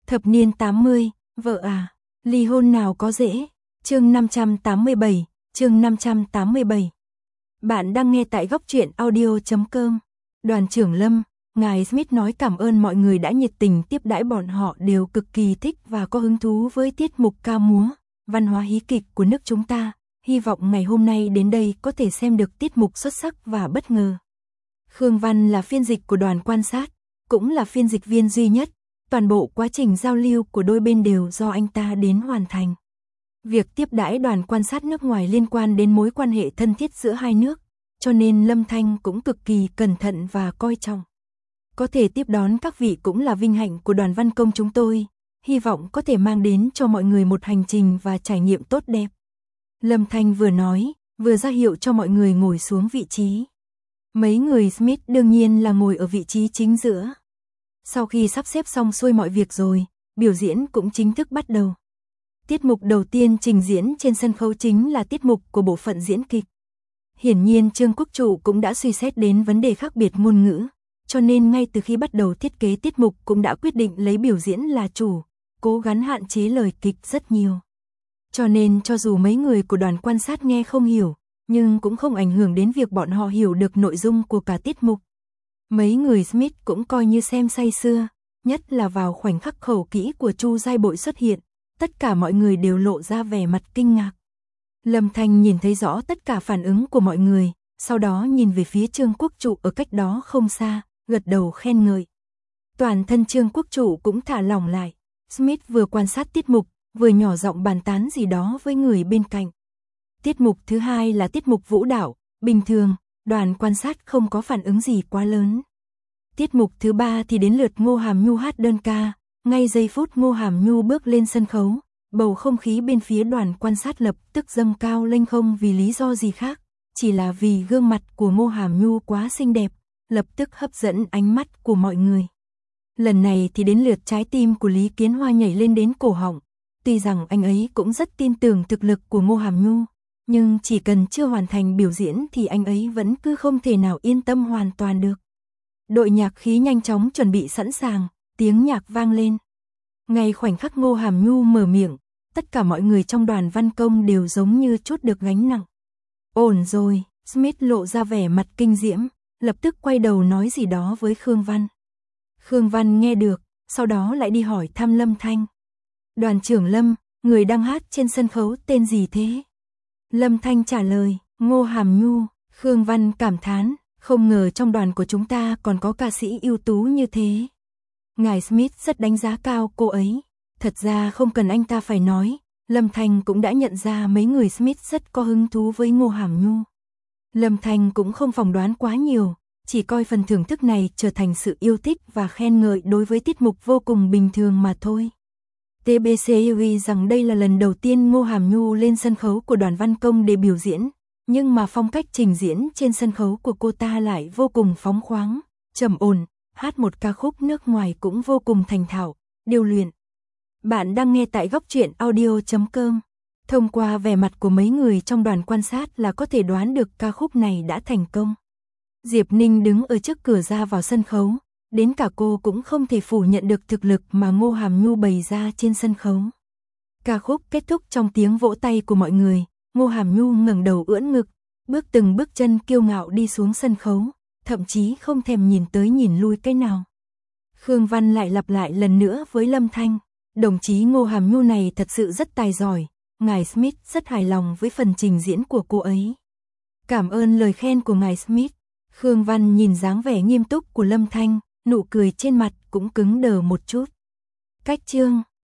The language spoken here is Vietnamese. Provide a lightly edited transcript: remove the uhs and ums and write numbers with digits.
Thập niên 80, vợ à, ly hôn nào có dễ. Chương 587, chương 587. Bạn đang nghe tại góc truyện audio.com. Đoàn trưởng Lâm, ngài Smith nói cảm ơn mọi người đã nhiệt tình tiếp đãi bọn họ đều cực kỳ thích và có hứng thú với tiết mục ca múa, văn hóa hí kịch của nước chúng ta. Hy vọng ngày hôm nay đến đây có thể xem được tiết mục xuất sắc và bất ngờ. Khương Văn là phiên dịch của đoàn quan sát, cũng là phiên dịch viên duy nhất. Toàn bộ quá trình giao lưu của đôi bên đều do anh ta đến hoàn thành. Việc tiếp đãi đoàn quan sát nước ngoài liên quan đến mối quan hệ thân thiết giữa hai nước, cho nên Lâm Thanh cũng cực kỳ cẩn thận và coi trọng. Có thể tiếp đón các vị cũng là vinh hạnh của đoàn văn công chúng tôi, hy vọng có thể mang đến cho mọi người một hành trình và trải nghiệm tốt đẹp. Lâm Thanh vừa nói, vừa ra hiệu cho mọi người ngồi xuống vị trí. Mấy người Smith đương nhiên là ngồi ở vị trí chính giữa. Sau khi sắp xếp xong xuôi mọi việc rồi, biểu diễn cũng chính thức bắt đầu. Tiết mục đầu tiên trình diễn trên sân khấu chính là tiết mục của bộ phận diễn kịch. Hiển nhiên Trương Quốc Trụ cũng đã suy xét đến vấn đề khác biệt ngôn ngữ, cho nên ngay từ khi bắt đầu thiết kế tiết mục cũng đã quyết định lấy biểu diễn là chủ, cố gắng hạn chế lời kịch rất nhiều. Cho nên cho dù mấy người của đoàn quan sát nghe không hiểu, nhưng cũng không ảnh hưởng đến việc bọn họ hiểu được nội dung của cả tiết mục. Mấy người Smith cũng coi như xem say sưa, nhất là vào khoảnh khắc khẩu kỹ của Chu Giai Bội xuất hiện, tất cả mọi người đều lộ ra vẻ mặt kinh ngạc. Lâm Thanh nhìn thấy rõ tất cả phản ứng của mọi người, sau đó nhìn về phía Trương Quốc Trụ ở cách đó không xa, gật đầu khen ngợi. Toàn thân Trương Quốc Trụ cũng thả lỏng lại, Smith vừa quan sát tiết mục, vừa nhỏ giọng bàn tán gì đó với người bên cạnh. Tiết mục thứ hai là tiết mục vũ đạo, bình thường, đoàn quan sát không có phản ứng gì quá lớn. Tiết mục thứ ba thì đến lượt Ngô Hàm Nhu hát đơn ca, ngay giây phút Ngô Hàm Nhu bước lên sân khấu, bầu không khí bên phía đoàn quan sát lập tức dâng cao lên không vì lý do gì khác, chỉ là vì gương mặt của Ngô Hàm Nhu quá xinh đẹp, lập tức hấp dẫn ánh mắt của mọi người. Lần này thì đến lượt trái tim của Lý Kiến Hoa nhảy lên đến cổ họng, tuy rằng anh ấy cũng rất tin tưởng thực lực của Ngô Hàm Nhu, nhưng chỉ cần chưa hoàn thành biểu diễn thì anh ấy vẫn cứ không thể nào yên tâm hoàn toàn được. Đội nhạc khí nhanh chóng chuẩn bị sẵn sàng, tiếng nhạc vang lên. Ngay khoảnh khắc Ngô Hàm Nhu mở miệng, tất cả mọi người trong đoàn văn công đều giống như trút được gánh nặng. Ổn rồi, Smith lộ ra vẻ mặt kinh diễm, lập tức quay đầu nói gì đó với Khương Văn. Khương Văn nghe được, sau đó lại đi hỏi thăm Lâm Thanh. Đoàn trưởng Lâm, người đang hát trên sân khấu tên gì thế? Lâm Thanh trả lời, Ngô Hàm Nhu. Khương Văn cảm thán, không ngờ trong đoàn của chúng ta còn có ca sĩ ưu tú như thế. Ngài Smith rất đánh giá cao cô ấy. Thật ra không cần anh ta phải nói, Lâm Thanh cũng đã nhận ra mấy người Smith rất có hứng thú với Ngô Hàm Nhu. Lâm Thanh cũng không phỏng đoán quá nhiều, chỉ coi phần thưởng thức này trở thành sự yêu thích và khen ngợi đối với tiết mục vô cùng bình thường mà thôi. TBC lưu rằng đây là lần đầu tiên Ngô Hàm Nhu lên sân khấu của đoàn văn công để biểu diễn, nhưng mà phong cách trình diễn trên sân khấu của cô ta lại vô cùng phóng khoáng, trầm ổn, hát một ca khúc nước ngoài cũng vô cùng thành thạo, điêu luyện. Bạn đang nghe tại góc truyện audio.com. Thông qua vẻ mặt của mấy người trong đoàn quan sát là có thể đoán được ca khúc này đã thành công. Diệp Ninh đứng ở trước cửa ra vào sân khấu, đến cả cô cũng không thể phủ nhận được thực lực mà Ngô Hàm Nhu bày ra trên sân khấu. Ca khúc kết thúc trong tiếng vỗ tay của mọi người, Ngô Hàm Nhu ngẩng đầu ưỡn ngực, bước từng bước chân kiêu ngạo đi xuống sân khấu, thậm chí không thèm nhìn tới nhìn lui cái nào. Khương Văn lại lặp lại lần nữa với Lâm Thanh, đồng chí Ngô Hàm Nhu này thật sự rất tài giỏi, ngài Smith rất hài lòng với phần trình diễn của cô ấy. Cảm ơn lời khen của ngài Smith. Khương Văn nhìn dáng vẻ nghiêm túc của Lâm Thanh, nụ cười trên mặt cũng cứng đờ một chút. Cách chương